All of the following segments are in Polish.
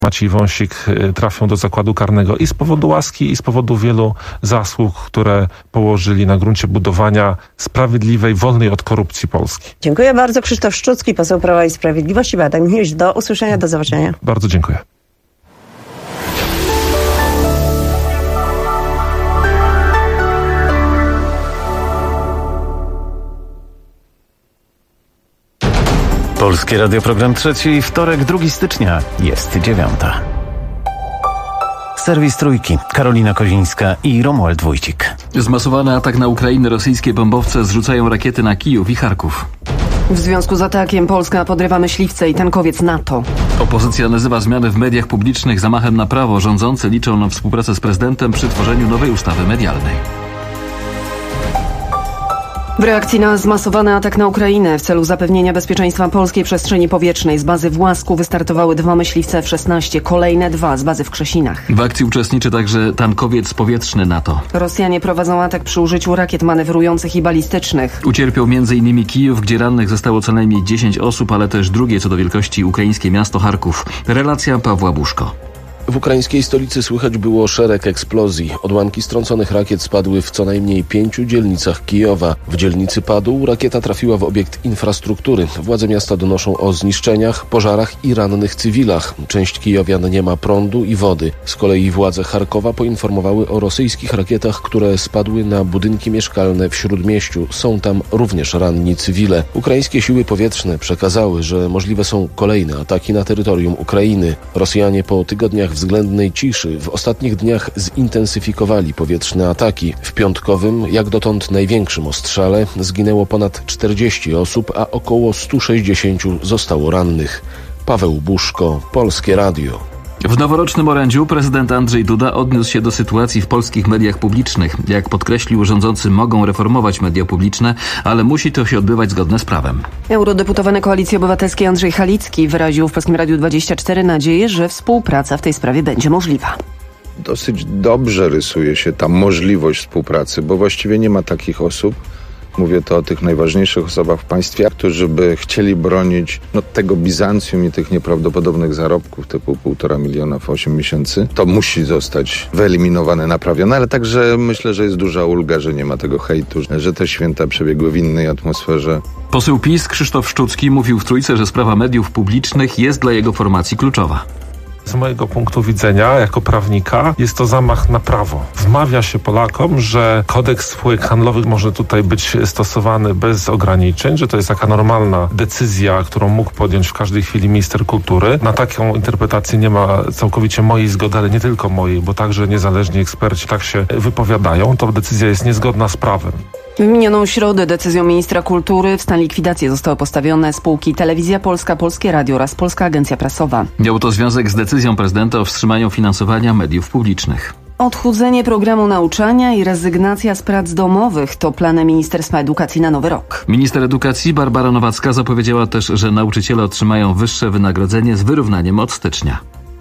Maciej Wąsik trafią do zakładu karnego i z powodu łaski, i z powodu wielu zasług, które położyli na gruncie budowania sprawiedliwej, wolnej od korupcji Polski. Dziękuję bardzo. Krzysztof Szczucki, poseł Prawa i Sprawiedliwości. Beata Michniewicz, do usłyszenia, do zobaczenia. Bardzo dziękuję. Polskie Radio, program trzeci, wtorek, 2 stycznia, jest 9. Serwis Trójki, Karolina Kozińska i Romuald Wójcik. Zmasowany atak na Ukrainę, rosyjskie bombowce zrzucają rakiety na Kijów i Charków. W związku z atakiem Polska podrywa myśliwce i tankowiec NATO. Opozycja nazywa zmiany w mediach publicznych zamachem na prawo. Rządzący liczą na współpracę z prezydentem przy tworzeniu nowej ustawy medialnej. W reakcji na zmasowany atak na Ukrainę w celu zapewnienia bezpieczeństwa polskiej przestrzeni powietrznej z bazy w Łasku wystartowały 2 myśliwce F-16, kolejne 2 z bazy w Krzesinach. W akcji uczestniczy także tankowiec powietrzny NATO. Rosjanie prowadzą atak przy użyciu rakiet manewrujących i balistycznych. Ucierpiał m.in. Kijów, gdzie rannych zostało co najmniej 10 osób, ale też drugie co do wielkości ukraińskie miasto Charków. Relacja Pawła Buszko. W ukraińskiej stolicy słychać było szereg eksplozji. Odłamki strąconych rakiet spadły w co najmniej 5 dzielnicach Kijowa. W dzielnicy Padół rakieta trafiła w obiekt infrastruktury. Władze miasta donoszą o zniszczeniach, pożarach i rannych cywilach. Część kijowian nie ma prądu i wody. Z kolei władze Charkowa poinformowały o rosyjskich rakietach, które spadły na budynki mieszkalne w Śródmieściu. Są tam również ranni cywile. Ukraińskie siły powietrzne przekazały, że możliwe są kolejne ataki na terytorium Ukrainy. Rosjanie po tygodniach względnej ciszy w ostatnich dniach zintensyfikowali powietrzne ataki. W piątkowym, jak dotąd największym ostrzale zginęło ponad 40 osób, a około 160 zostało rannych. Paweł Buszko, Polskie Radio. W noworocznym orędziu prezydent Andrzej Duda odniósł się do sytuacji w polskich mediach publicznych. Jak podkreślił, rządzący mogą reformować media publiczne, ale musi to się odbywać zgodnie z prawem. Eurodeputowany Koalicji Obywatelskiej Andrzej Halicki wyraził w Polskim Radiu 24 nadzieję, że współpraca w tej sprawie będzie możliwa. Dosyć dobrze rysuje się ta możliwość współpracy, bo właściwie nie ma takich osób, mówię to o tych najważniejszych osobach w państwie, którzy by chcieli bronić tego Bizancjum i tych nieprawdopodobnych zarobków typu 1,5 miliona w 8 miesięcy. To musi zostać wyeliminowane, naprawione, ale także myślę, że jest duża ulga, że nie ma tego hejtu, że te święta przebiegły w innej atmosferze. Poseł PiS Krzysztof Szczucki mówił w Trójce, że sprawa mediów publicznych jest dla jego formacji kluczowa. Z mojego punktu widzenia, jako prawnika, jest to zamach na prawo. Wmawia się Polakom, że kodeks spółek handlowych może tutaj być stosowany bez ograniczeń, że to jest taka normalna decyzja, którą mógł podjąć w każdej chwili minister kultury. Na taką interpretację nie ma całkowicie mojej zgody, ale nie tylko mojej, bo także niezależni eksperci tak się wypowiadają. To decyzja jest niezgodna z prawem. W minioną środę decyzją ministra kultury w stan likwidacji zostały postawione spółki Telewizja Polska, Polskie Radio oraz Polska Agencja Prasowa. Miało to związek z decyzją prezydenta o wstrzymaniu finansowania mediów publicznych. Odchudzenie programu nauczania i rezygnacja z prac domowych to plany Ministerstwa Edukacji na nowy rok. Minister edukacji Barbara Nowacka zapowiedziała też, że nauczyciele otrzymają wyższe wynagrodzenie z wyrównaniem od stycznia.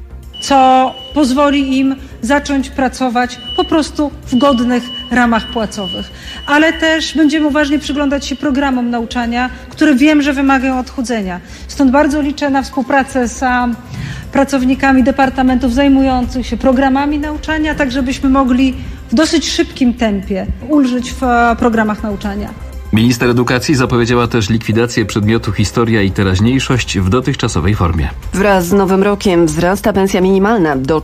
Co pozwoli im zacząć pracować po prostu w godnych ramach płacowych. Ale też będziemy uważnie przyglądać się programom nauczania, które wiem, że wymagają odchudzenia. Stąd bardzo liczę na współpracę z pracownikami departamentów zajmujących się programami nauczania, tak żebyśmy mogli w dosyć szybkim tempie ulżyć w programach nauczania. Minister edukacji zapowiedziała też likwidację przedmiotu historia i teraźniejszość w dotychczasowej formie. Wraz z nowym rokiem wzrasta pensja minimalna do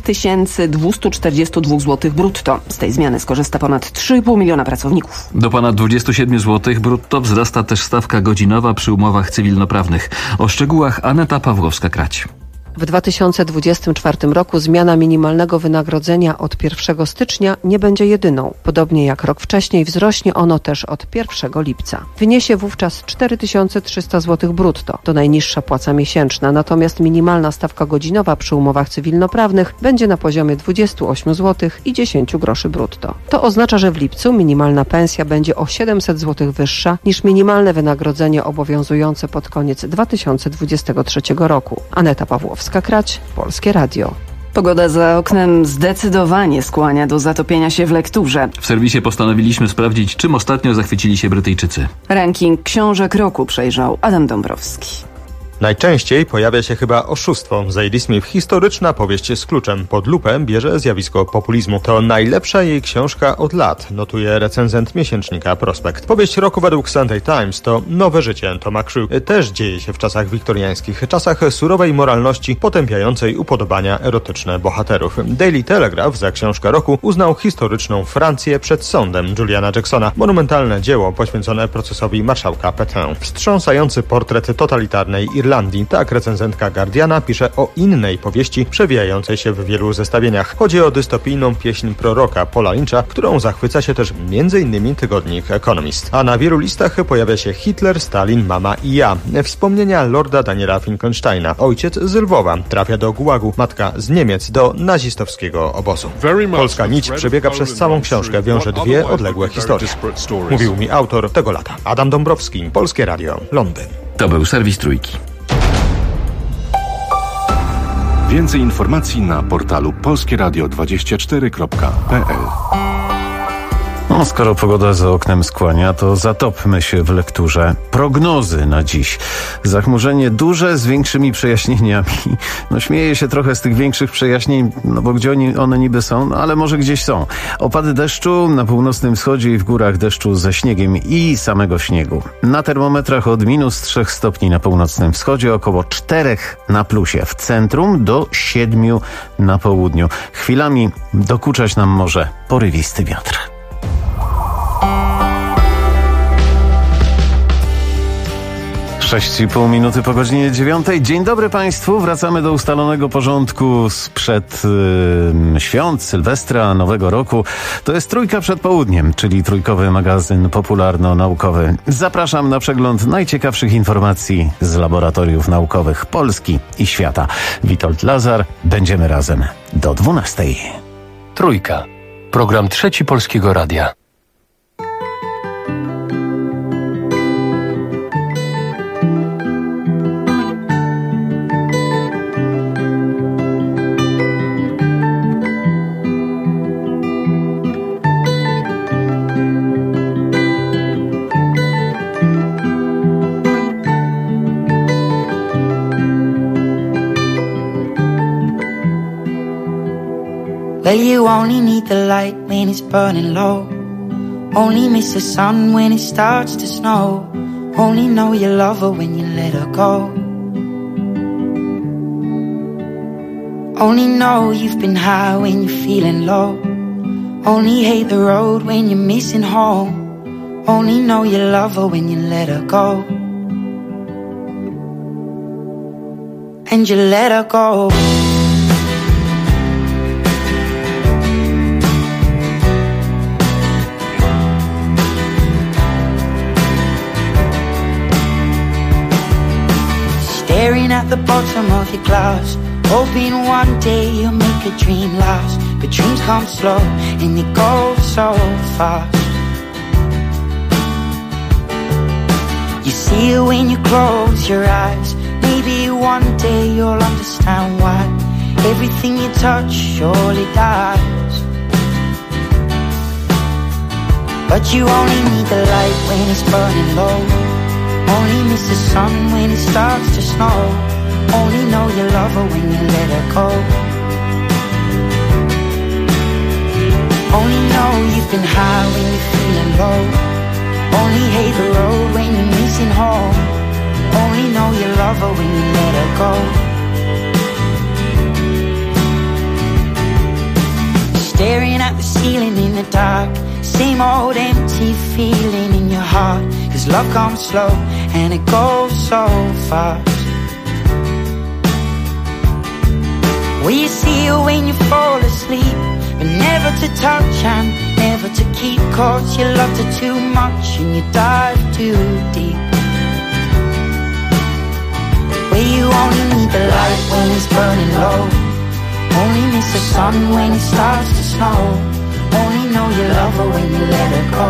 4242 zł brutto. Z tej zmiany skorzysta ponad 3,5 miliona pracowników. Do ponad 27 zł brutto wzrasta też stawka godzinowa przy umowach cywilnoprawnych. O szczegółach Aneta Pawłowska-Krać. W 2024 roku zmiana minimalnego wynagrodzenia od 1 stycznia nie będzie jedyną. Podobnie jak rok wcześniej wzrośnie ono też od 1 lipca. Wyniesie wówczas 4300 zł brutto. To najniższa płaca miesięczna, natomiast minimalna stawka godzinowa przy umowach cywilnoprawnych będzie na poziomie 28 zł i 10 groszy brutto. To oznacza, że w lipcu minimalna pensja będzie o 700 zł wyższa niż minimalne wynagrodzenie obowiązujące pod koniec 2023 roku. Aneta Pawłowska, Krać, Polskie Radio. Pogoda za oknem zdecydowanie skłania do zatopienia się w lekturze. W serwisie postanowiliśmy sprawdzić, czym ostatnio zachwycili się Brytyjczycy. Ranking książek roku przejrzał Adam Dąbrowski. Najczęściej pojawia się chyba oszustwo. Zadie Smith, historyczna powieść z kluczem. Pod lupę bierze zjawisko populizmu. To najlepsza jej książka od lat, notuje recenzent miesięcznika Prospekt. Powieść roku według Sunday Times to nowe życie Toma Crew. Też dzieje się w czasach wiktoriańskich, czasach surowej moralności potępiającej upodobania erotyczne bohaterów. Daily Telegraph za książkę roku uznał historyczną Francję przed sądem Juliana Jacksona. Monumentalne dzieło poświęcone procesowi marszałka Pétain. Wstrząsający portret totalitarnej Irlandii. Tak recenzentka Guardiana pisze o innej powieści przewijającej się w wielu zestawieniach. Chodzi o dystopijną pieśń proroka Paula Lyncha, którą zachwyca się też m.in. tygodnik Economist. A na wielu listach pojawia się Hitler, Stalin, mama i ja. Wspomnienia lorda Daniela Finkelsteina. Ojciec z Lwowa trafia do gułagu, matka z Niemiec do nazistowskiego obozu. Polska nić przebiega przez całą książkę, wiąże dwie odległe historie. Mówił mi autor tego lata. Adam Dąbrowski, Polskie Radio, Londyn. To był serwis Trójki. Więcej informacji na portalu polskieradio24.pl. No, skoro pogoda za oknem skłania, to zatopmy się w lekturze. Prognozy na dziś. Zachmurzenie duże z większymi przejaśnieniami. No, śmieję się trochę z tych większych przejaśnień, no bo gdzie one niby są, no ale może gdzieś są. Opady deszczu na północnym wschodzie i w górach deszczu ze śniegiem i samego śniegu. Na termometrach od -3 stopni na północnym wschodzie, około 4 na plusie. W centrum do 7 na południu. Chwilami dokuczać nam może porywisty wiatr. 6,5 minuty po godzinie 9. Dzień dobry Państwu. Wracamy do ustalonego porządku sprzed świąt, Sylwestra, Nowego Roku. To jest Trójka przed południem, czyli trójkowy magazyn popularno-naukowy. Zapraszam na przegląd najciekawszych informacji z laboratoriów naukowych Polski i świata. Witold Lazar. Będziemy razem do 12. Trójka. Program Trzeci Polskiego Radia. Well, you only need the light when it's burning low. Only miss the sun when it starts to snow. Only know you love her when you let her go. Only know you've been high when you're feeling low. Only hate the road when you're missing home. Only know you love her when you let her go. And you let her go. Staring at the bottom of your glass, hoping one day you'll make a dream last. But dreams come slow and they go so fast. You see it when you close your eyes. Maybe one day you'll understand why everything you touch surely dies. But you only need the light when it's burning low. Only miss the sun when it starts to snow. Only know you love her when you let her go. Only know you've been high when you're feeling low. Only hate the road when you're missing home. Only know you love her when you let her go. Staring at the ceiling in the dark, same old empty feeling in your heart. 'Cause love comes slow and it goes so fast. Well, you see her when you fall asleep, but never to touch and never to keep. 'Cause you loved her too much and you dive too deep. Well, you only need the light when it's burning low. Only miss the sun when it starts to snow. Only know you love her when you let her go.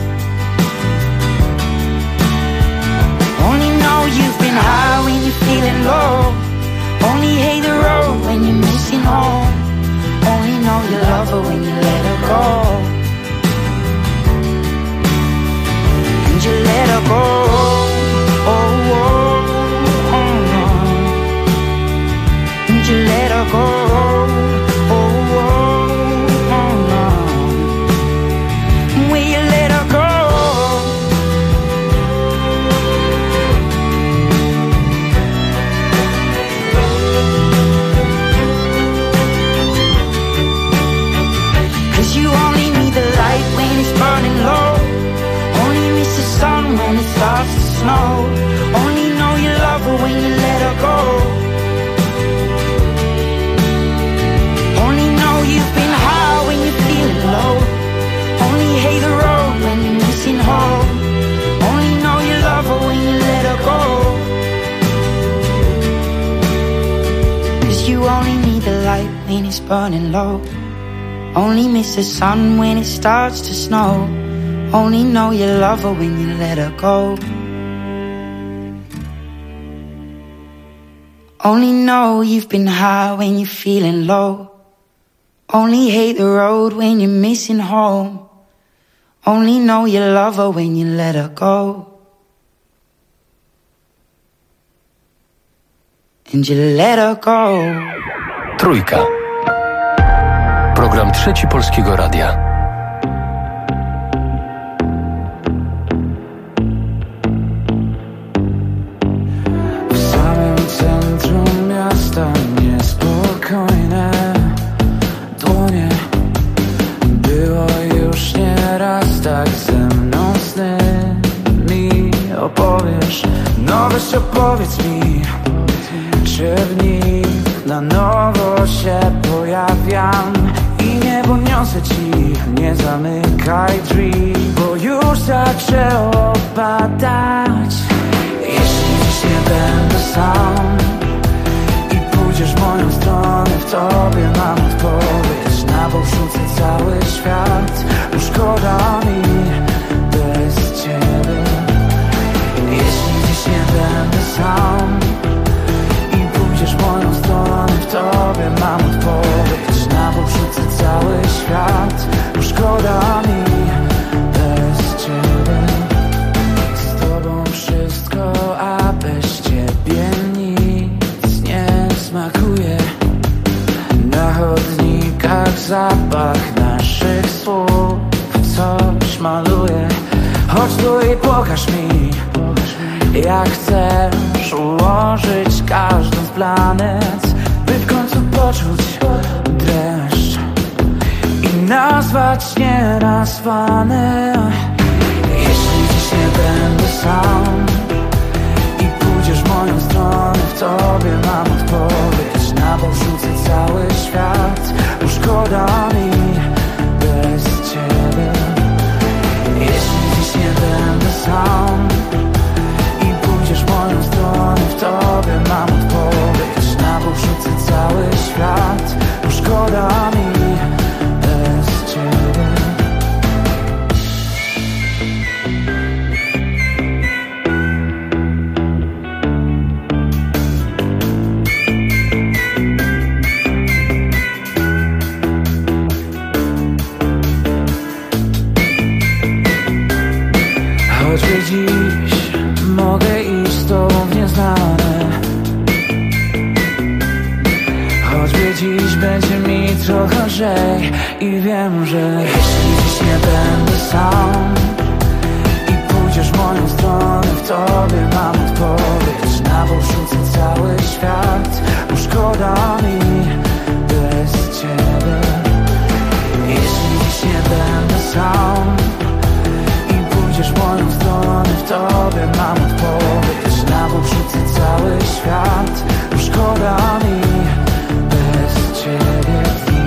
Only know you've been high when you're feeling low. Only hate the road when you're missing home. Only know you love her when you let her go. And you let her go. Oh, oh, oh, oh. light when it's burning low. Only miss the sun when it starts to snow. Only know you love her when you let her go. Only know you've been high when you're feeling low. Only hate the road when you're missing home. Only know you love her when you let her go. And you let her go. Trójka. Program Trzeci Polskiego Radia. W samym centrum miasta niespokojne dłonie. Było już nieraz tak ze mną sny. Mi opowiesz, no weź opowiedz mi, czy w nich na nowo się pojawiam i niebo niosę ci, nie zamykaj drzwi, bo już zaczęło padać. Jeśli dziś nie będę sam i pójdziesz w moją stronę, w tobie mam odpowiedź. Na bok rzucę cały świat, bo szkoda mi bez ciebie. Jeśli dziś nie będę sam i pójdziesz w moją stronę, w tobie mam odpowiedź. Na bok rzucę cały świat, bo szkoda mi bez ciebie. Z tobą wszystko, a bez ciebie nic nie smakuje. Na chodnikach zapach naszych słów coś maluje. Chodź tu i pokaż mi, jak chcesz ułożyć każdą z planet, by w końcu poczuć dreszcz i nazwać nienazwane. Jeśli dziś nie będę sam i pójdziesz w moją stronę, w tobie mam odpowiedź. Na bok rzucę cały świat, bo szkoda mi bez ciebie. Jeśli dziś nie będę sam i pójdziesz w moją stronę, w tobie mam odpowiedź. Na bok rzucę cały świat, bo szkoda mi bez ciebie. Choćby dziś mogę iść z tobą w nieznane, choćby dziś będzie mi trochę lżej i wiem, że jeśli dziś nie będę sam i pójdziesz w moją stronę, w tobie mam odpowiedź. Na bok rzucę cały świat, bo szkoda mi bez ciebie. Jeśli dziś nie będę sam i pójdziesz w moją stronę, w tobie mam odpowiedź. Na bok rzucę cały świat, bo szkoda mi bez ciebie dni.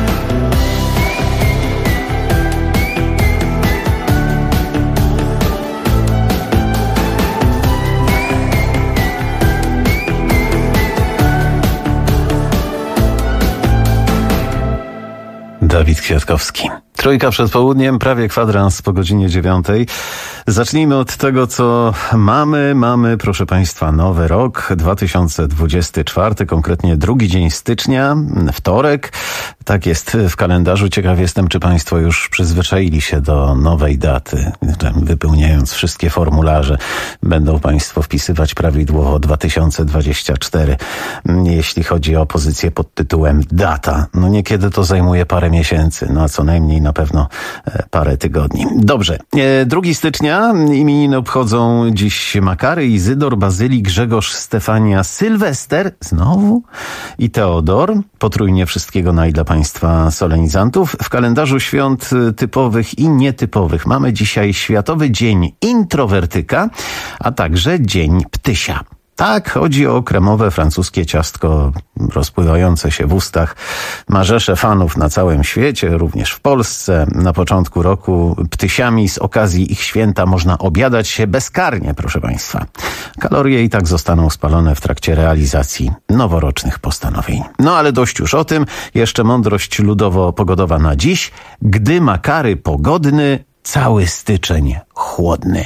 Dawid Kwiatkowski. Trójka przed południem, prawie kwadrans po godzinie 9. Zacznijmy od tego, co mamy. Mamy, proszę Państwa, nowy rok 2024, konkretnie 2 dzień stycznia, wtorek. Tak jest w kalendarzu. Ciekaw jestem, czy Państwo już przyzwyczaili się do nowej daty. Wypełniając wszystkie formularze, będą Państwo wpisywać prawidłowo 2024, jeśli chodzi o pozycję pod tytułem data. No niekiedy to zajmuje parę miesięcy, no a co najmniej na pewno parę tygodni. Dobrze, 2 stycznia imieniny obchodzą dziś Makary, Izydor, Bazyli, Grzegorz, Stefania, Sylwester, znowu i Teodor. Potrójnie wszystkiego naj dla Państwa solenizantów. W kalendarzu świąt typowych i nietypowych mamy dzisiaj Światowy Dzień Introwertyka, a także Dzień Ptysia. Tak, chodzi o kremowe francuskie ciastko rozpływające się w ustach. Ma rzesze fanów na całym świecie, również w Polsce. Na początku roku ptysiami z okazji ich święta można obiadać się bezkarnie, proszę Państwa. Kalorie i tak zostaną spalone w trakcie realizacji noworocznych postanowień. No ale dość już o tym. Jeszcze mądrość ludowo-pogodowa na dziś. Gdy ma kary pogodny, cały styczeń chłodny.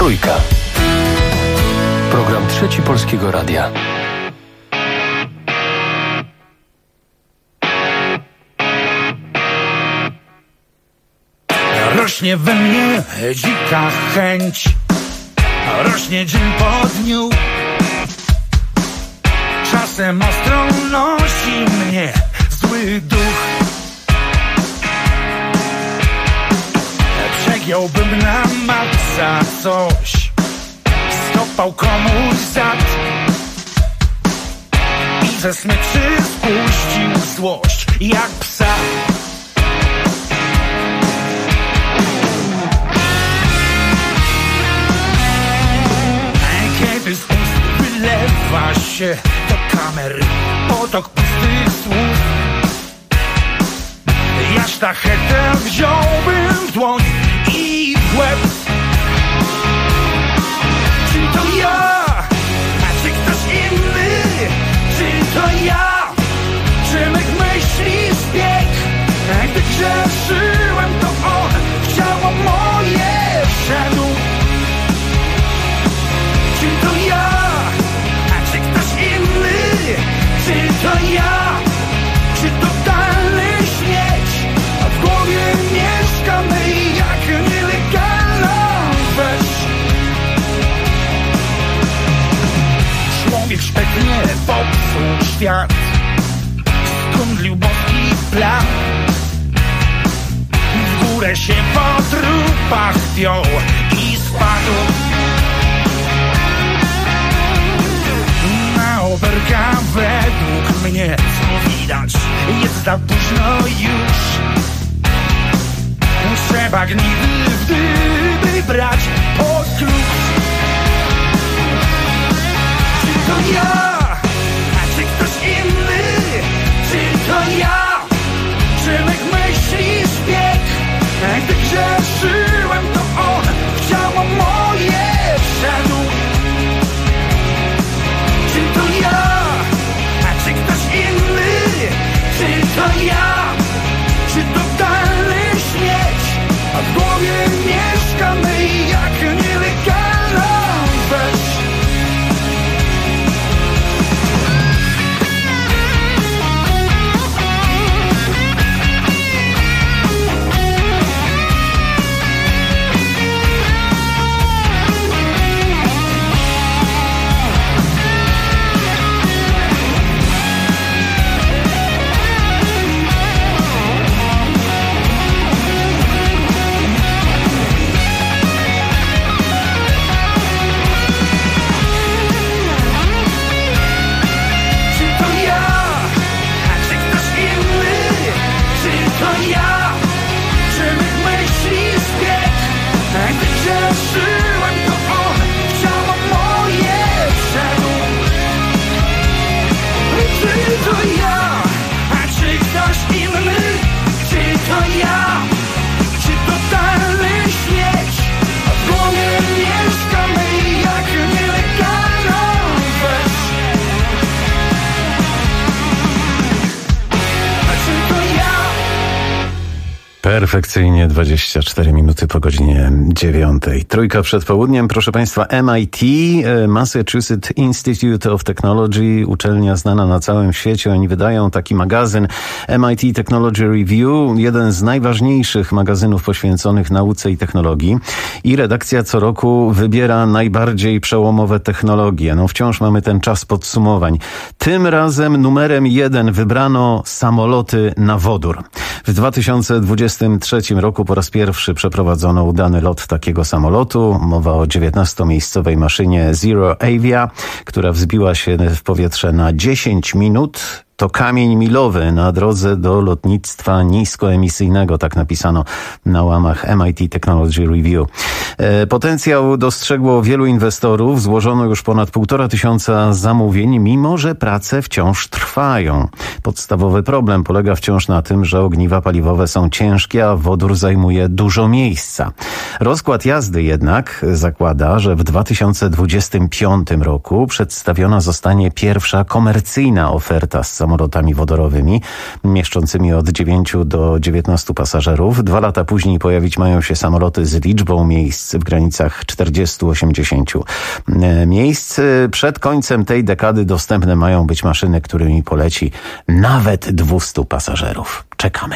Trójka. Program Trzeci Polskiego Radia. Rośnie we mnie dzika chęć, rośnie dzień po dniu. Czasem ostro nosi mnie zły duch. Przegiąłbym na maksa coś, skopał komuś zad i ze smyczy spuścił złość jak psa. Kiedy z ust wylewa się do kamery potok pustych słów, ja sztachetę wziąłbym w dłoń i w łeb. Czy to ja, a czy ktoś inny? Czy to ja? Czy mych myśli zbieg? Gdy grzeszyłem, to on w ciało moje wszedł. Czy to ja, a czy ktoś inny? Czy to ja? Czy totalny śmieć? A w głowie mieszkamy jak nielegalna wesz. Człowiek szpetnie popsuł świat, skundlił boski plan. W górę się po trupach wziął i spadł. Na oberka według mnie, co widać, jest za późno już. Trzeba gnidy w dyby brać pod klucz. Czy to ja, a czy ktoś inny? Czy to ja? Czy mych myśli zbieg? Gdy grzeszyłem, to on w ciało moje wszedł. Czy to ja, a czy ktoś inny? Czy to ja? Czy totalny śmieć? A w głowie mieszkamy jak nielegalna wesz. Perfekcyjnie 24 minuty po godzinie 9. Trójka przed południem. Proszę Państwa, MIT, Massachusetts Institute of Technology, uczelnia znana na całym świecie. Oni wydają taki magazyn MIT Technology Review, jeden z najważniejszych magazynów poświęconych nauce i technologii. I redakcja co roku wybiera najbardziej przełomowe technologie. No wciąż mamy ten czas podsumowań. Tym razem numerem 1 wybrano samoloty na wodór. W 2023 roku po raz pierwszy przeprowadzono udany lot takiego samolotu. Mowa o 19-miejscowej maszynie Zero Avia, która wzbiła się w powietrze na 10 minut. To kamień milowy na drodze do lotnictwa niskoemisyjnego, tak napisano na łamach MIT Technology Review. Potencjał dostrzegło wielu inwestorów, złożono już ponad 1500 zamówień, mimo że prace wciąż trwają. Podstawowy problem polega wciąż na tym, że ogniwa paliwowe są ciężkie, a wodór zajmuje dużo miejsca. Rozkład jazdy jednak zakłada, że w 2025 roku przedstawiona zostanie pierwsza komercyjna oferta z samolotami wodorowymi, mieszczącymi od 9 do 19 pasażerów. 2 lata później pojawić mają się samoloty z liczbą miejsc w granicach 40-80 miejsc. Przed końcem tej dekady dostępne mają być maszyny, którymi poleci nawet 200 pasażerów. Czekamy.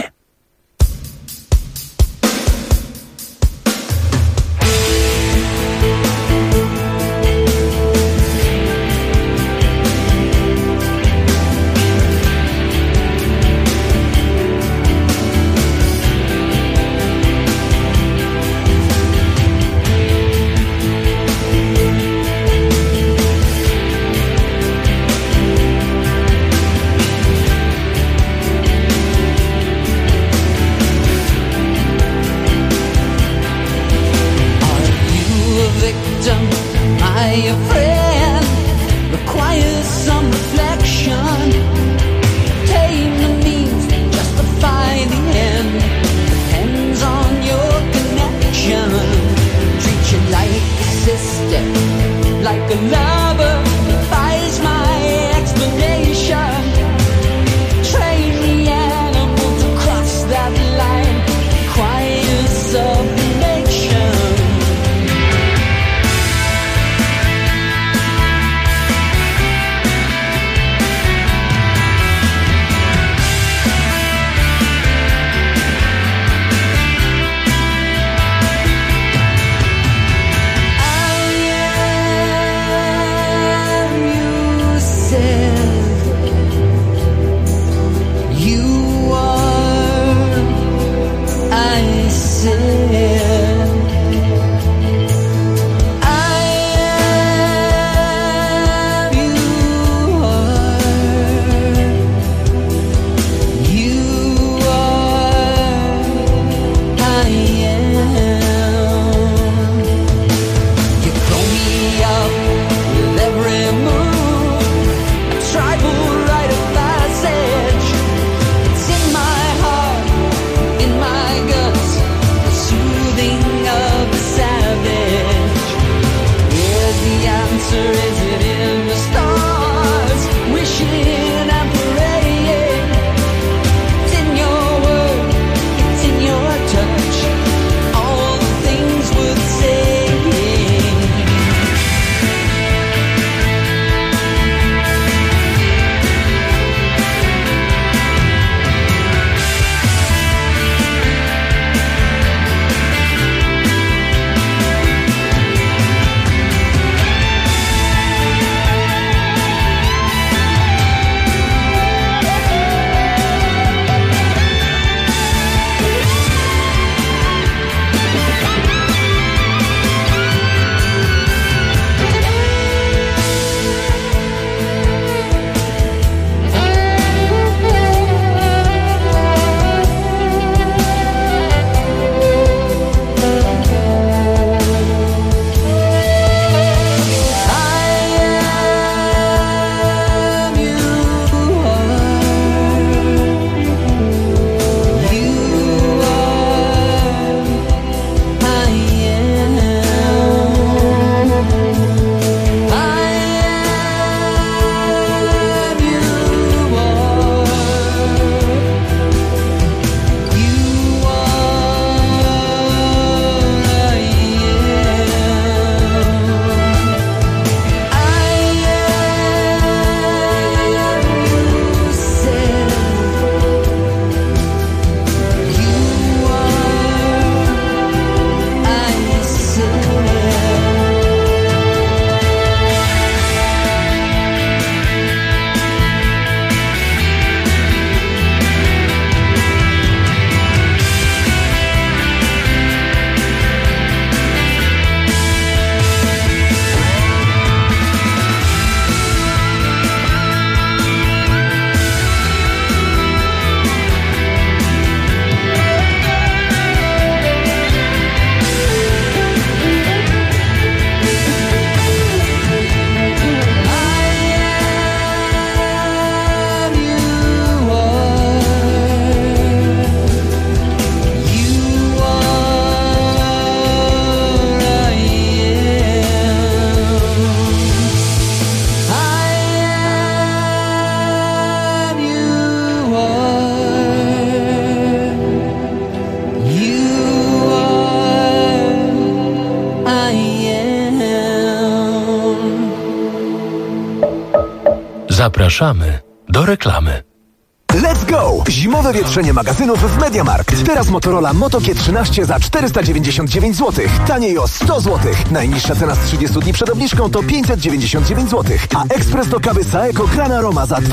Zapraszamy do reklamy. Let's go! Zimowe wietrzenie magazynów w MediaMarkt. Teraz Motorola Moto G13 za 499 zł. Taniej o 100 zł. Najniższa cena z 30 dni przed obniżką to 599 zł. A ekspres do kawy Saeco Gran Aroma za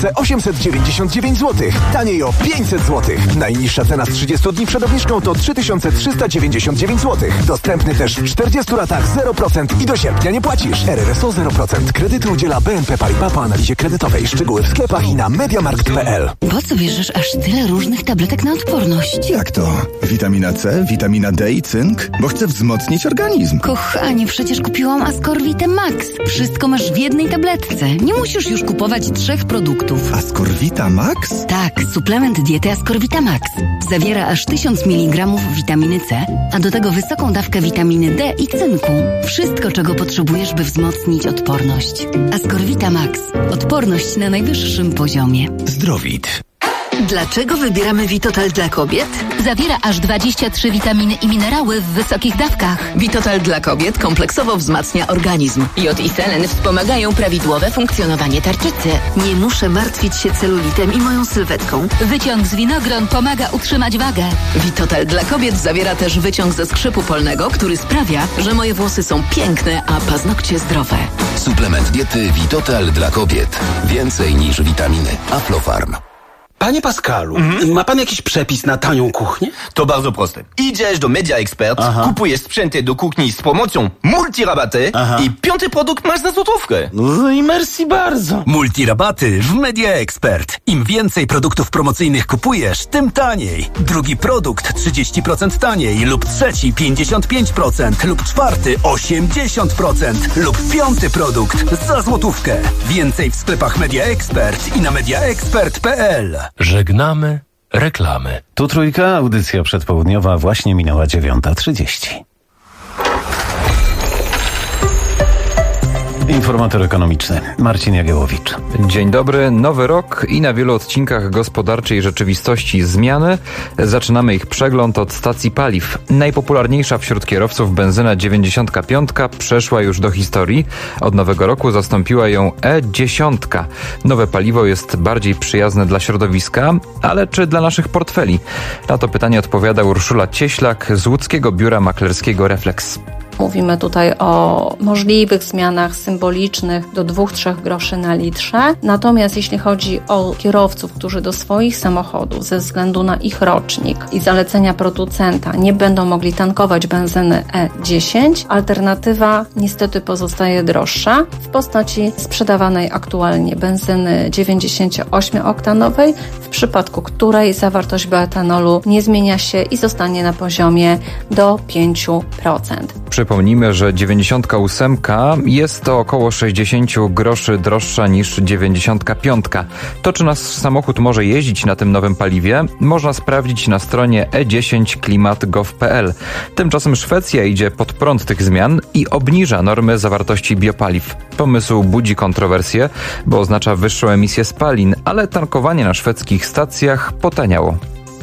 2899 zł. Taniej o 500 zł. Najniższa cena z 30 dni przed obniżką to 3399 zł. Dostępny też w 40 latach 0% i do sierpnia nie płacisz. RRSO 0%. Kredyty udziela BNP Paribas po analizie kredytowej. Szczegóły w sklepach i na mediamarkt.pl. Po co bierzesz aż tyle różnych tabletek na odporność? Jak to? Witamina C, witamina D i cynk? Bo chcę wzmocnić organizm. Kochanie, przecież kupiłam Ascorvite Max. Wszystko masz w jednej tabletce. Nie musisz już kupować 3 produktów. Ascorvita Max? Tak, suplement diety Ascorvita Max. Zawiera aż 1000 mg witaminy C, a do tego wysoką dawkę witaminy D i cynku. Wszystko, czego potrzebujesz, by wzmocnić odporność. Ascorvita Max. Odporność na najwyższym poziomie. Zdrowit. Dlaczego wybieramy Vitotal dla kobiet? Zawiera aż 23 witaminy i minerały w wysokich dawkach. Vitotal dla kobiet kompleksowo wzmacnia organizm. Jod i selen wspomagają prawidłowe funkcjonowanie tarczycy. Nie muszę martwić się celulitem i moją sylwetką. Wyciąg z winogron pomaga utrzymać wagę. Vitotal dla kobiet zawiera też wyciąg ze skrzypu polnego, który sprawia, że moje włosy są piękne, a paznokcie zdrowe. Suplement diety Vitotal dla kobiet. Więcej niż witaminy. Aflofarm. Panie Pascalu, ma pan jakiś przepis na tanią kuchnię? To bardzo proste. Idziesz do Media Expert, kupujesz sprzęty do kuchni z promocją multirabaty i 5. produkt masz za złotówkę. No i merci bardzo. Multirabaty w Media Expert. Im więcej produktów promocyjnych kupujesz, tym taniej. Drugi produkt 30% taniej lub trzeci 55% lub czwarty 80% lub 5. produkt za złotówkę. Więcej w sklepach Media Expert i na mediaexpert.pl. Żegnamy reklamy. Tu Trójka, audycja przedpołudniowa właśnie minęła 9:30. Informator ekonomiczny Marcin Jagiełowicz. Dzień dobry. Nowy rok i na wielu odcinkach gospodarczej rzeczywistości zmiany. Zaczynamy ich przegląd od stacji paliw. Najpopularniejsza wśród kierowców benzyna 95 przeszła już do historii. Od nowego roku zastąpiła ją E10. Nowe paliwo jest bardziej przyjazne dla środowiska, ale czy dla naszych portfeli? Na to pytanie odpowiada Urszula Cieślak z łódzkiego biura maklerskiego Reflex. Mówimy tutaj o możliwych zmianach symbolicznych do 2-3 groszy na litrze. Natomiast jeśli chodzi o kierowców, którzy do swoich samochodów ze względu na ich rocznik i zalecenia producenta nie będą mogli tankować benzyny E10, alternatywa niestety pozostaje droższa w postaci sprzedawanej aktualnie benzyny 98-oktanowej, w przypadku której zawartość bioetanolu nie zmienia się i zostanie na poziomie do 5%. Przypomnijmy, że 98 jest to około 60 groszy droższa niż 95. To, czy nasz samochód może jeździć na tym nowym paliwie, można sprawdzić na stronie e10klimat.gov.pl. Tymczasem Szwecja idzie pod prąd tych zmian i obniża normy zawartości biopaliw. Pomysł budzi kontrowersje, bo oznacza wyższą emisję spalin, ale tankowanie na szwedzkich stacjach potaniało.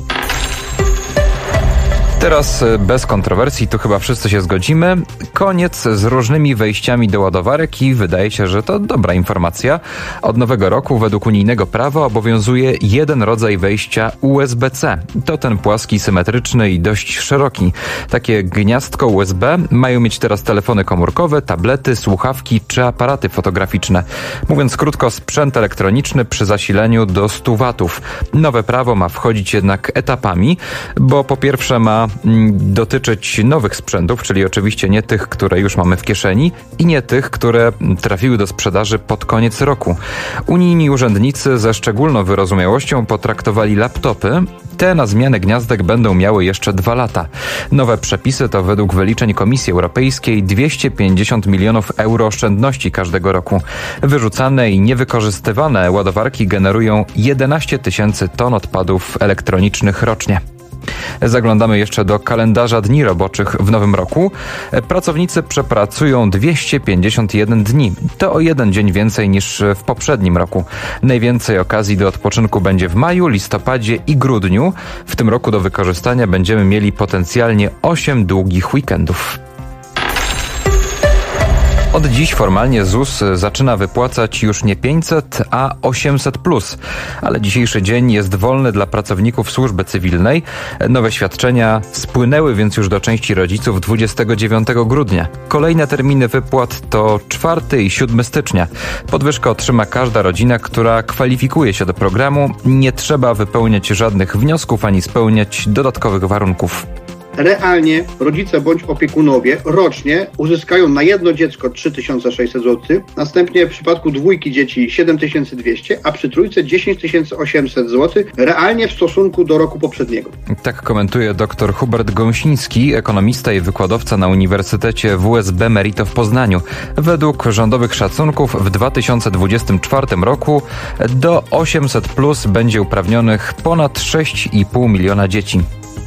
Teraz bez kontrowersji, tu chyba wszyscy się zgodzimy. Koniec z różnymi wejściami do ładowarek i wydaje się, że to dobra informacja. Od nowego roku według unijnego prawa obowiązuje jeden rodzaj wejścia USB-C. To ten płaski, symetryczny i dość szeroki. Takie gniazdko USB mają mieć teraz telefony komórkowe, tablety, słuchawki czy aparaty fotograficzne. Mówiąc krótko, sprzęt elektroniczny przy zasileniu do 100 watów. Nowe prawo ma wchodzić jednak etapami, bo po pierwsze ma dotyczyć nowych sprzętów, czyli oczywiście nie tych, które już mamy w kieszeni i nie tych, które trafiły do sprzedaży pod koniec roku. Unijni urzędnicy ze szczególną wyrozumiałością potraktowali laptopy. Te na zmianę gniazdek będą miały jeszcze 2 lata. Nowe przepisy to według wyliczeń Komisji Europejskiej 250 milionów euro oszczędności każdego roku. Wyrzucane i niewykorzystywane ładowarki generują 11 000 ton odpadów elektronicznych rocznie. Zaglądamy jeszcze do kalendarza dni roboczych w nowym roku. Pracownicy przepracują 251 dni. To o 1 dzień więcej niż w poprzednim roku. Najwięcej okazji do odpoczynku będzie w maju, listopadzie i grudniu. W tym roku do wykorzystania będziemy mieli potencjalnie 8 długich weekendów. Od dziś formalnie ZUS zaczyna wypłacać już nie 500, a 800+. Ale dzisiejszy dzień jest wolny dla pracowników służby cywilnej. Nowe świadczenia spłynęły więc już do części rodziców 29 grudnia. Kolejne terminy wypłat to 4 i 7 stycznia. Podwyżkę otrzyma każda rodzina, która kwalifikuje się do programu. Nie trzeba wypełniać żadnych wniosków ani spełniać dodatkowych warunków. Realnie rodzice bądź opiekunowie rocznie uzyskają na jedno dziecko 3600 zł, następnie w przypadku dwójki dzieci 7200, a przy trójce 10800 zł, realnie w stosunku do roku poprzedniego. Tak komentuje dr Hubert Gąsiński, ekonomista i wykładowca na Uniwersytecie WSB Merito w Poznaniu. Według rządowych szacunków w 2024 roku do 800+ będzie uprawnionych ponad 6,5 miliona dzieci.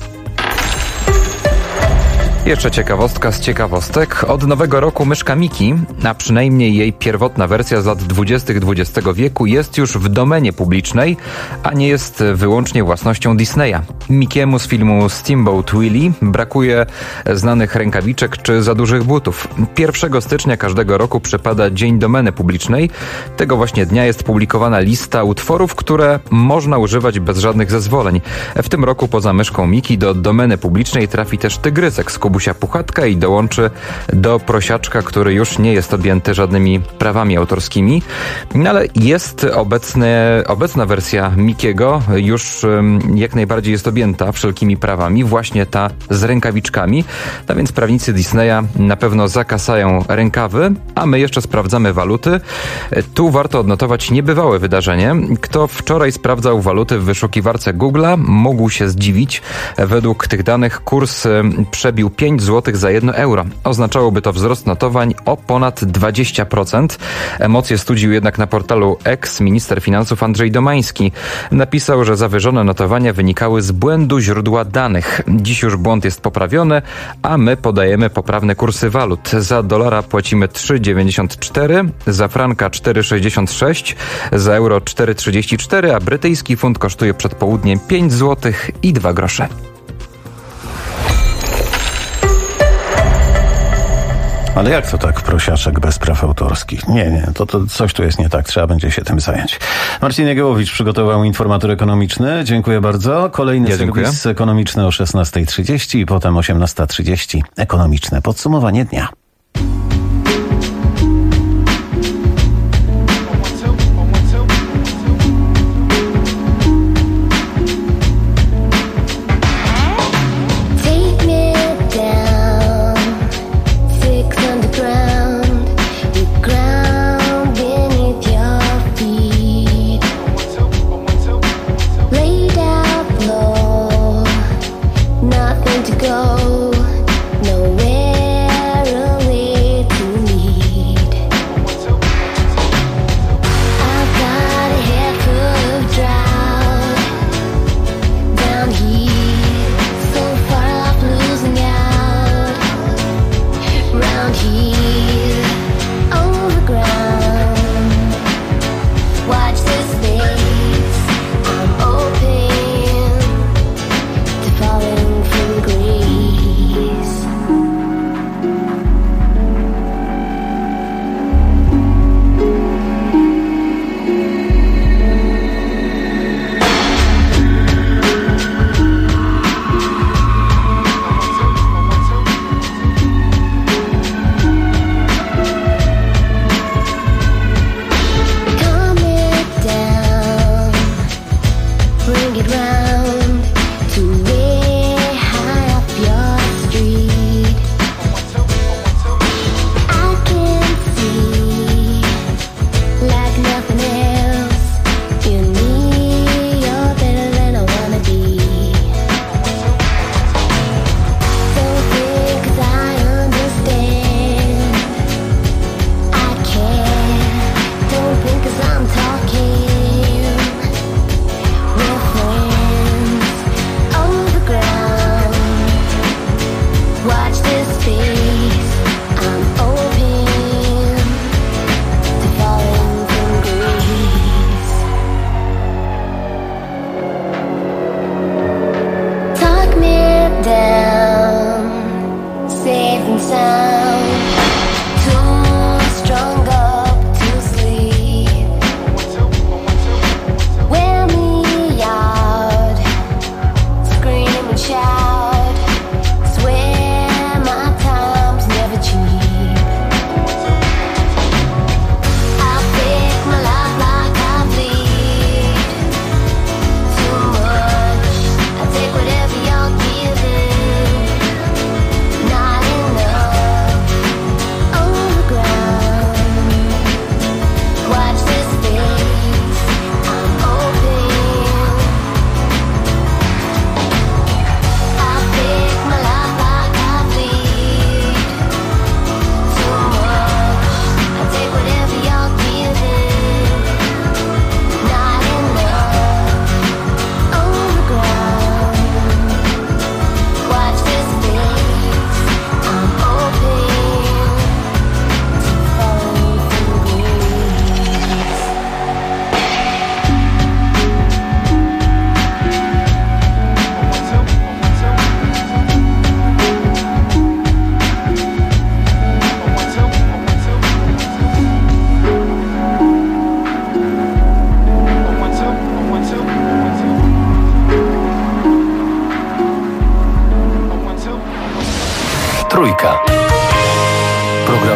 Jeszcze ciekawostka z ciekawostek. Od nowego roku myszka Miki, a przynajmniej jej pierwotna wersja z lat 20. XX wieku jest już w domenie publicznej, a nie jest wyłącznie własnością Disneya. Mikiemu z filmu Steamboat Willie brakuje znanych rękawiczek czy za dużych butów. 1 stycznia każdego roku przypada Dzień Domeny Publicznej. Tego właśnie dnia jest publikowana lista utworów, które można używać bez żadnych zezwoleń. W tym roku poza myszką Miki do domeny publicznej trafi też tygrysek z Kubusia Puchatka i dołączy do prosiaczka, który już nie jest objęty żadnymi prawami autorskimi. No ale jest obecna wersja Mikiego już jak najbardziej jest objęta wszelkimi prawami, właśnie ta z rękawiczkami. No więc prawnicy Disneya na pewno zakasają rękawy, a my jeszcze sprawdzamy waluty. Tu warto odnotować niebywałe wydarzenie. Kto wczoraj sprawdzał waluty w wyszukiwarce Google'a, mógł się zdziwić. Według tych danych kurs przebił 5 zł za 1 euro. Oznaczałoby to wzrost notowań o ponad 20%. Emocje studził jednak na portalu X minister finansów Andrzej Domański. Napisał, że zawyżone notowania wynikały z błędu źródła danych. Dziś już błąd jest poprawiony, a my podajemy poprawne kursy walut. Za dolara płacimy 3,94, za franka 4,66, za euro 4,34, a brytyjski funt kosztuje przed południem 5 zł i 2 grosze. Ale jak to tak prosiaczek bez praw autorskich? Nie, to coś tu jest nie tak. Trzeba będzie się tym zająć. Marcin Jagiełowicz przygotował informator ekonomiczny. Dziękuję bardzo. Kolejny serwis ekonomiczny o 16:30 i potem 18:30. Ekonomiczne podsumowanie dnia.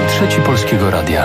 Trzeci Polskiego Radia.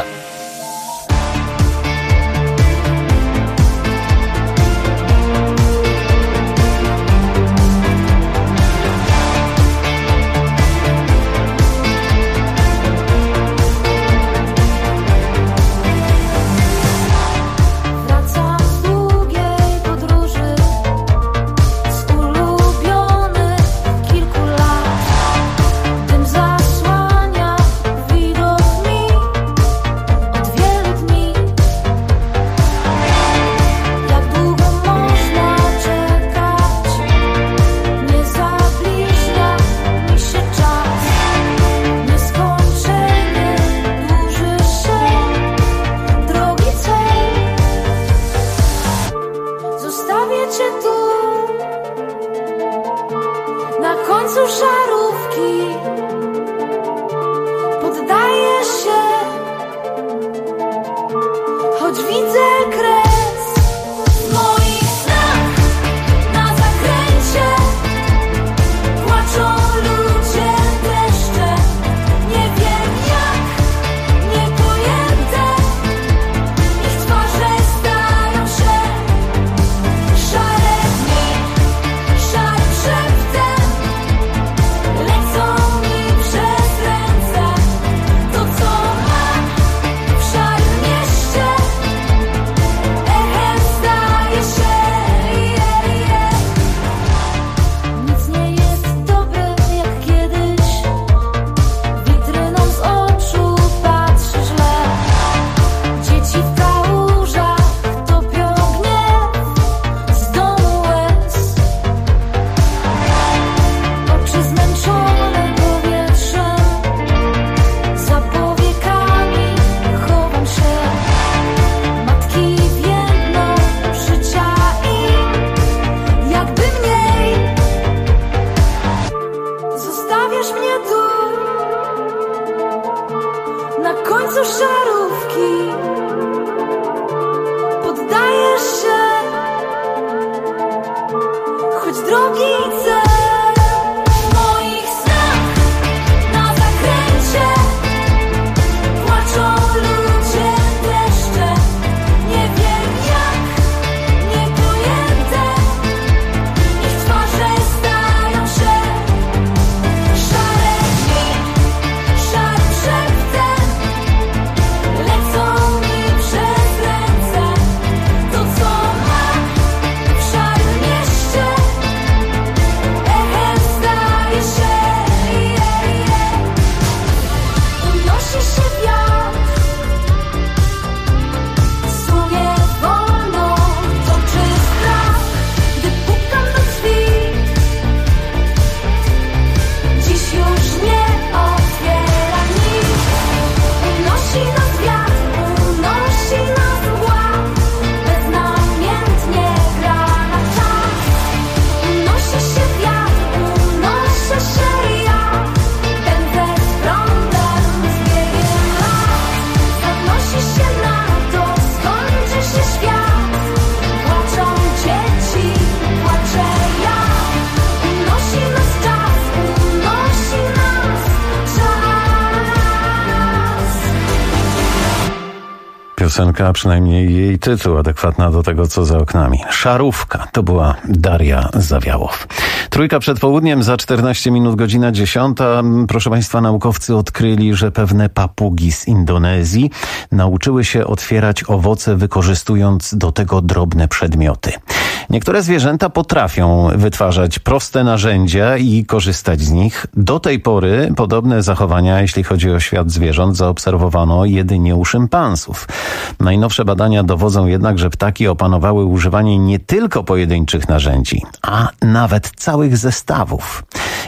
Piosenka, a przynajmniej jej tytuł, adekwatna do tego, co za oknami. Szarówka. To była Daria Zawiałow. Trójka przed południem, za 14 minut, godzina 10. Proszę Państwa, naukowcy odkryli, że pewne papugi z Indonezji nauczyły się otwierać owoce, wykorzystując do tego drobne przedmioty. Niektóre zwierzęta potrafią wytwarzać proste narzędzia i korzystać z nich. Do tej pory podobne zachowania, jeśli chodzi o świat zwierząt, zaobserwowano jedynie u szympansów. Najnowsze badania dowodzą jednak, że ptaki opanowały używanie nie tylko pojedynczych narzędzi, a nawet całych zestawów.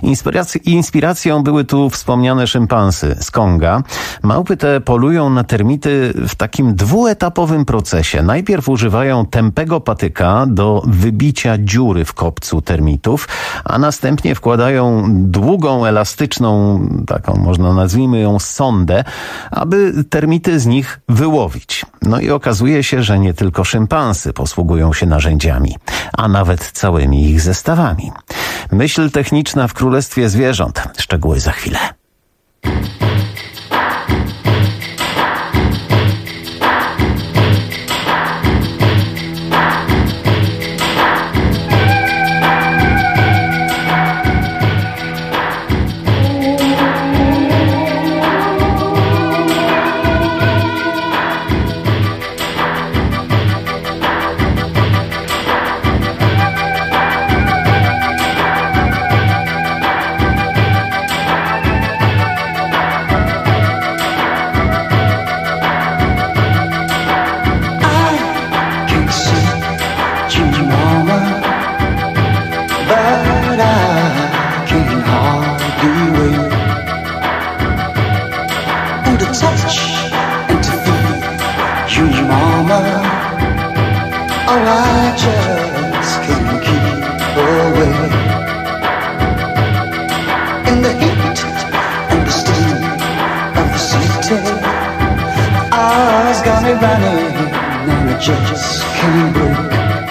Inspiracją były tu wspomniane szympansy z Konga. Małpy te polują na termity w takim dwuetapowym procesie. Najpierw używają tępego patyka do wybicia dziury w kopcu termitów, a następnie wkładają długą, elastyczną, taką można nazwijmy ją sondę, aby termity z nich wyłowić. No i okazuje się, że nie tylko szympansy posługują się narzędziami, a nawet całymi ich zestawami. Myśl techniczna w Królestwie Zwierząt. Szczegóły za chwilę. running and I just can't break.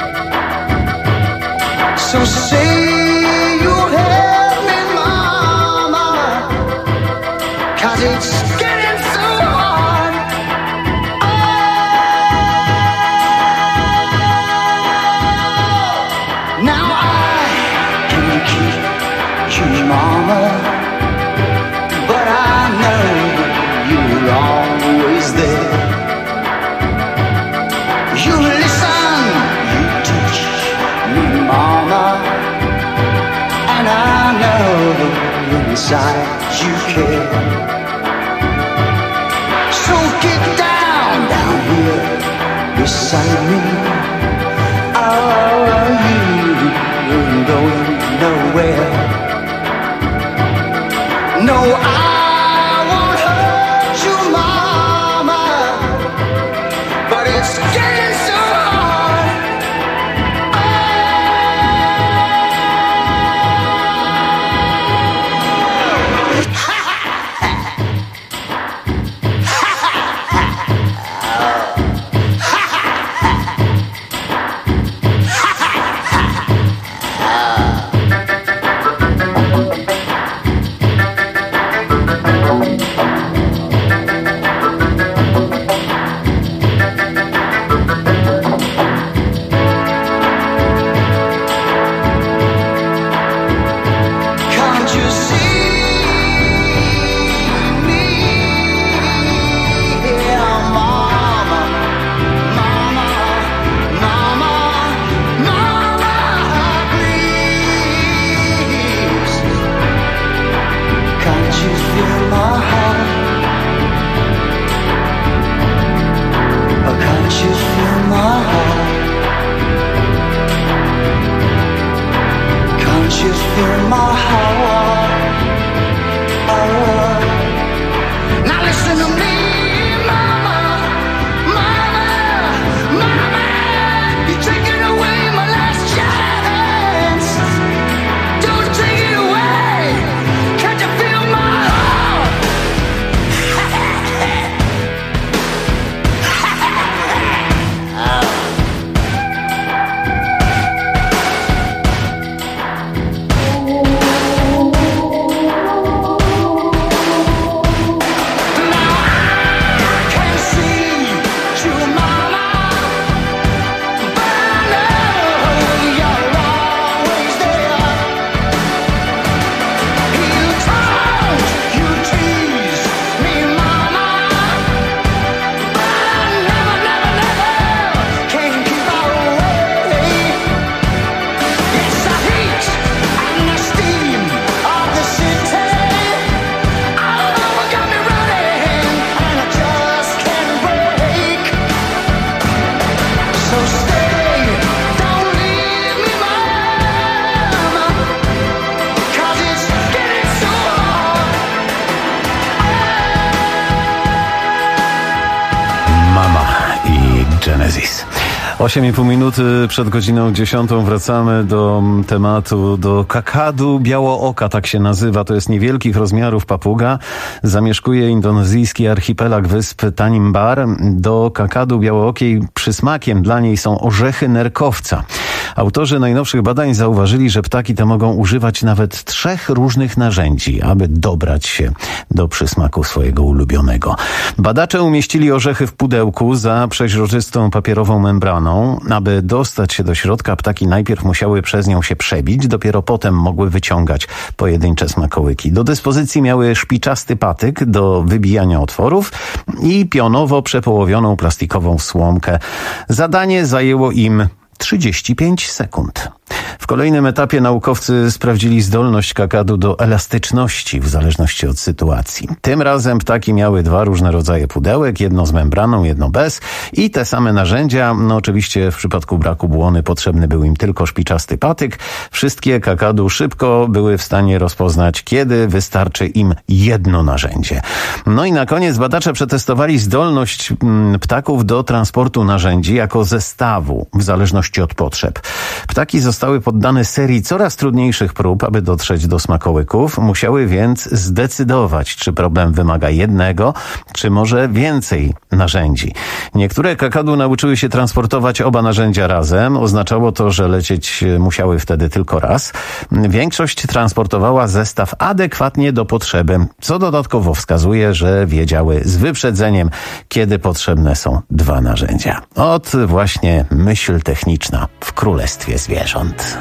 So say you'll help me, mama, 'cause it's getting so hard. Oh, now I can keep you, mama, but I know you're always there. You listen, you teach me, mama, and I know inside you care. So get down here beside me. Oh, you ain't going nowhere. No, I won't hurt you, mama, but it's getting so hard. Genesis. 8,5 minuty przed godziną 10 wracamy do tematu, do kakadu białooka, tak się nazywa. To jest niewielkich rozmiarów papuga. Zamieszkuje indonezyjski archipelag wysp Tanimbar. Do kakadu białookiej przysmakiem dla niej są orzechy nerkowca. Autorzy najnowszych badań zauważyli, że ptaki te mogą używać nawet 3 różnych narzędzi, aby dobrać się do przysmaku swojego ulubionego. Badacze umieścili orzechy w pudełku za przeźroczystą papierową membraną. Aby dostać się do środka, ptaki najpierw musiały przez nią się przebić, dopiero potem mogły wyciągać pojedyncze smakołyki. Do dyspozycji miały szpiczasty patyk do wybijania otworów i pionowo przepołowioną plastikową słomkę. Zadanie zajęło im 35 sekund. W kolejnym etapie naukowcy sprawdzili zdolność kakadu do elastyczności w zależności od sytuacji. Tym razem ptaki miały 2 różne rodzaje pudełek, jedno z membraną, jedno bez i te same narzędzia. No oczywiście w przypadku braku błony potrzebny był im tylko szpiczasty patyk. Wszystkie kakadu szybko były w stanie rozpoznać, kiedy wystarczy im jedno narzędzie. No i na koniec badacze przetestowali zdolność ptaków do transportu narzędzi jako zestawu w zależności od potrzeb. Ptaki zostały poddane serii coraz trudniejszych prób, aby dotrzeć do smakołyków. Musiały więc zdecydować, czy problem wymaga jednego, czy może więcej narzędzi. Niektóre kakadu nauczyły się transportować oba narzędzia razem. Oznaczało to, że lecieć musiały wtedy tylko raz. Większość transportowała zestaw adekwatnie do potrzeby, co dodatkowo wskazuje, że wiedziały z wyprzedzeniem, kiedy potrzebne są dwa narzędzia. Ot właśnie myśl techniczna w królestwie zwierząt.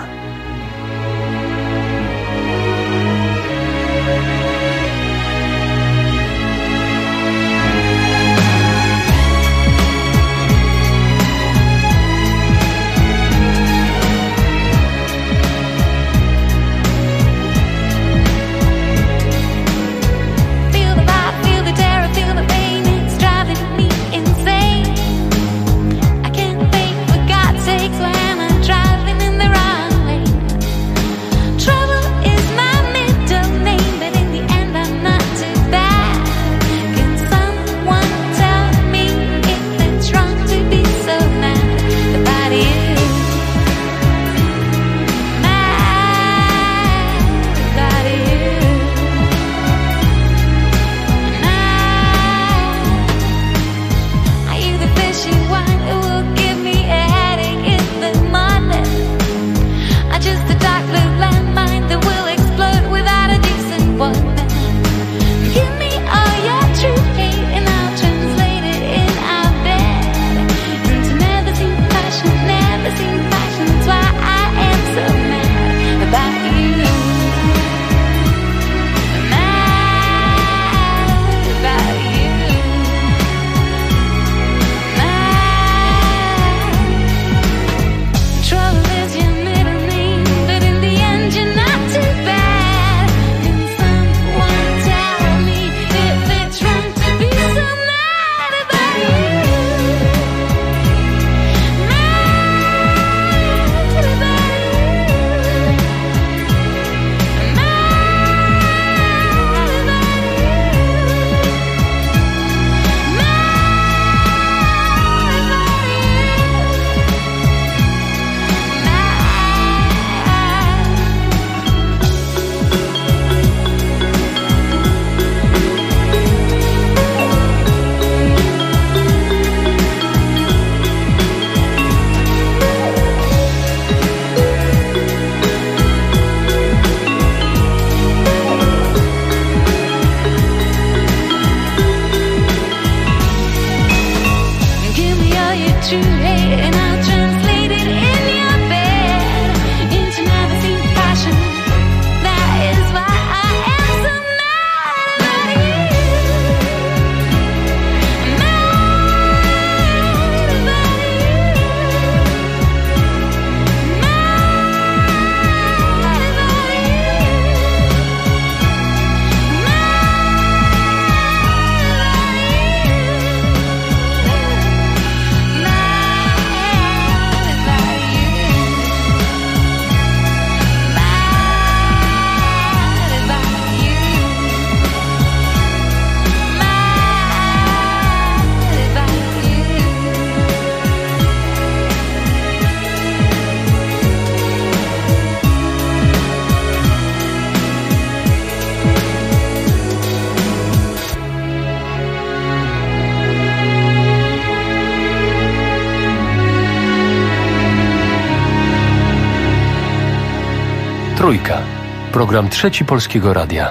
Trójka. Program Trzeci Polskiego Radia.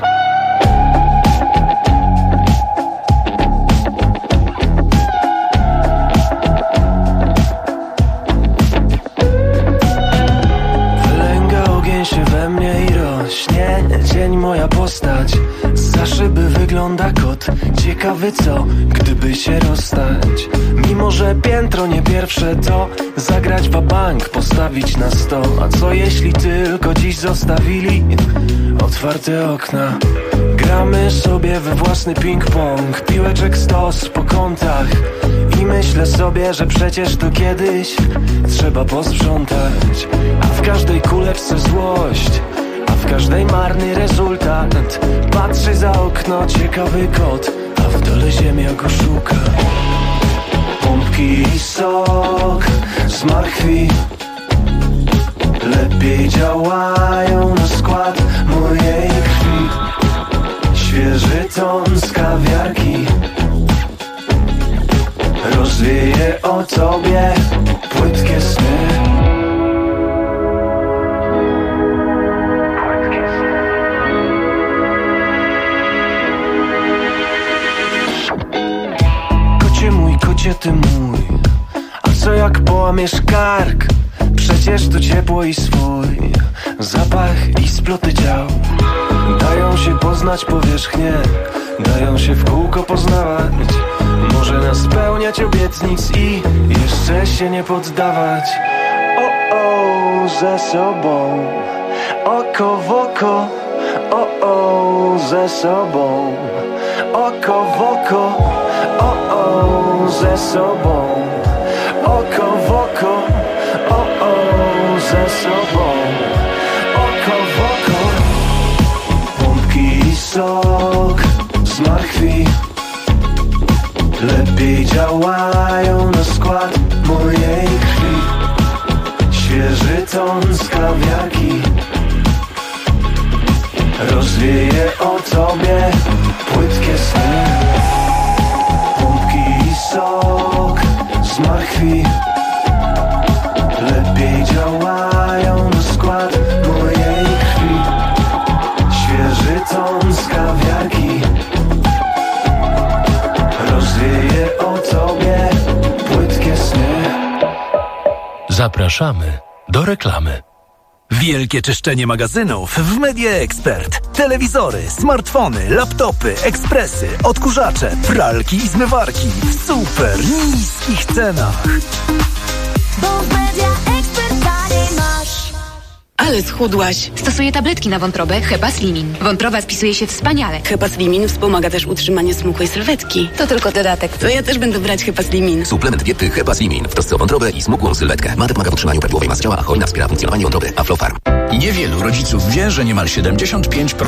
Wylęga ogień się we mnie i rośnie dzień moja postać. Za szyby wygląda kot. Ciekawy co, gdyby się rozstać. Mimo że piętro nie pierwsze, to zagrać wabank, postawić na sto. A co jeśli tylko dziś zostawili otwarte okna? Gramy sobie we własny ping-pong, piłeczek stos po kątach. I myślę sobie, że przecież to kiedyś trzeba posprzątać. A w każdej kuleczce złość, a w każdej marny rezultat. Patrzy za okno ciekawy kot, a w dole ziemia go szuka. Pompki i sok z marchwi lepiej działają na skład mojej krwi. Świeży ton z kawiarki rozwieja Rozwieję o tobie płytkie sny. Kocie mój, kocie ty mój, a co jak połamiesz kark? Przecież to ciepło i swój zapach i sploty ciał dają się poznać powierzchnie, dają się w kółko poznawać. Może nas spełniać obietnic i jeszcze się nie poddawać. O, ze sobą, oko w oko. O, ze sobą, oko w oko. O, ze sobą, oko w oko. O, ze sobą, oko w oko. Pompki i sok z marchwi lepiej działają na skład mojej krwi. Świeży ton z kawiarki rozwieje o tobie płytkie sny. Pompki i sok z marchwi lepiej działają na skład mojej krwi. Świeży ton z kawiarki rozwieje o tobie płytkie sny. Zapraszamy do reklamy. Wielkie czyszczenie magazynów w Media Expert. Telewizory, smartfony, laptopy, ekspresy, odkurzacze, pralki i zmywarki w super niskich cenach. Bo w Media Expert taniej masz. Ale schudłaś. Stosuję tabletki na wątrobę Hepaslimin. Wątroba spisuje się wspaniale. Hepaslimin wspomaga też utrzymanie smukłej sylwetki. To tylko dodatek. To ja też będę brać Hepaslimin. Suplement diety Hepaslimin w trosce o wątrobę i smukłą sylwetkę. Ma pomaga w utrzymaniu prawidłowej masy ciała, a choina wspiera funkcjonowanie wątroby. Aflofarm. Niewielu rodziców wie, że niemal 75%